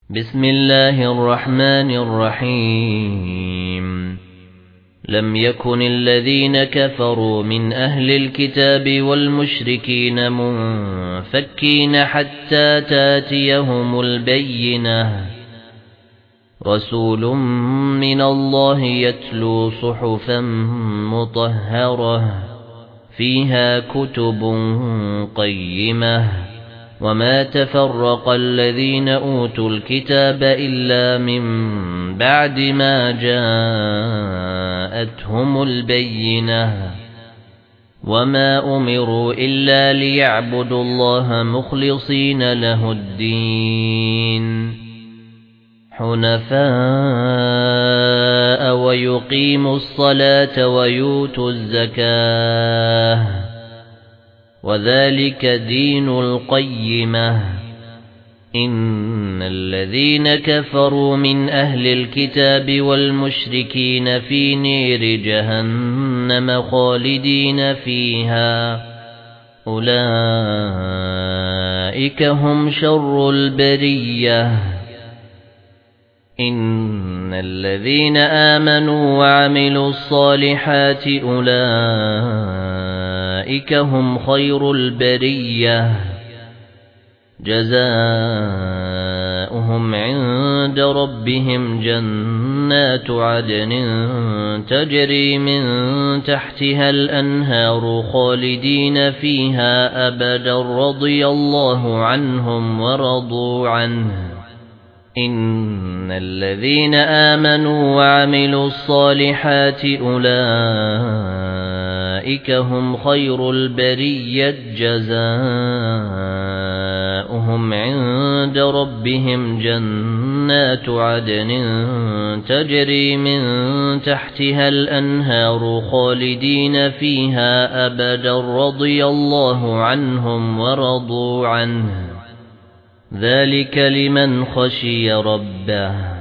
بسم الله الرحمن الرحيم لم يكن الذين كفروا من أهل الكتاب والمشركين منفكين حتى تاتيهم البينة رسول من الله يتلو صحفا مطهرة فيها كتب قيمة وما تفرق الذين أوتوا الكتاب إلا من بعد ما جاءتهم البينة وما أمروا إلا ليعبدوا الله مخلصين له الدين حنفاء ويقيموا الصلاة ويؤتوا الزكاة وذلك دين القيمة إن الذين كفروا من أهل الكتاب والمشركين في نير جهنم خالدين فيها أولئك هم شر البرية إن الذين آمنوا وعملوا الصالحات أولئك هم خير البرية جزاؤهم عند ربهم جنات عدن تجري من تحتها الأنهار خالدين فيها أبدا رضي الله عنهم ورضوا عنه إن الذين آمنوا وعملوا الصالحات أولئك هم خير البرية جزاؤهم عند ربهم جنات عدن تجري من تحتها الأنهار خالدين فيها أبدا رضي الله عنهم ورضوا عنه ذلك لمن خشي ربه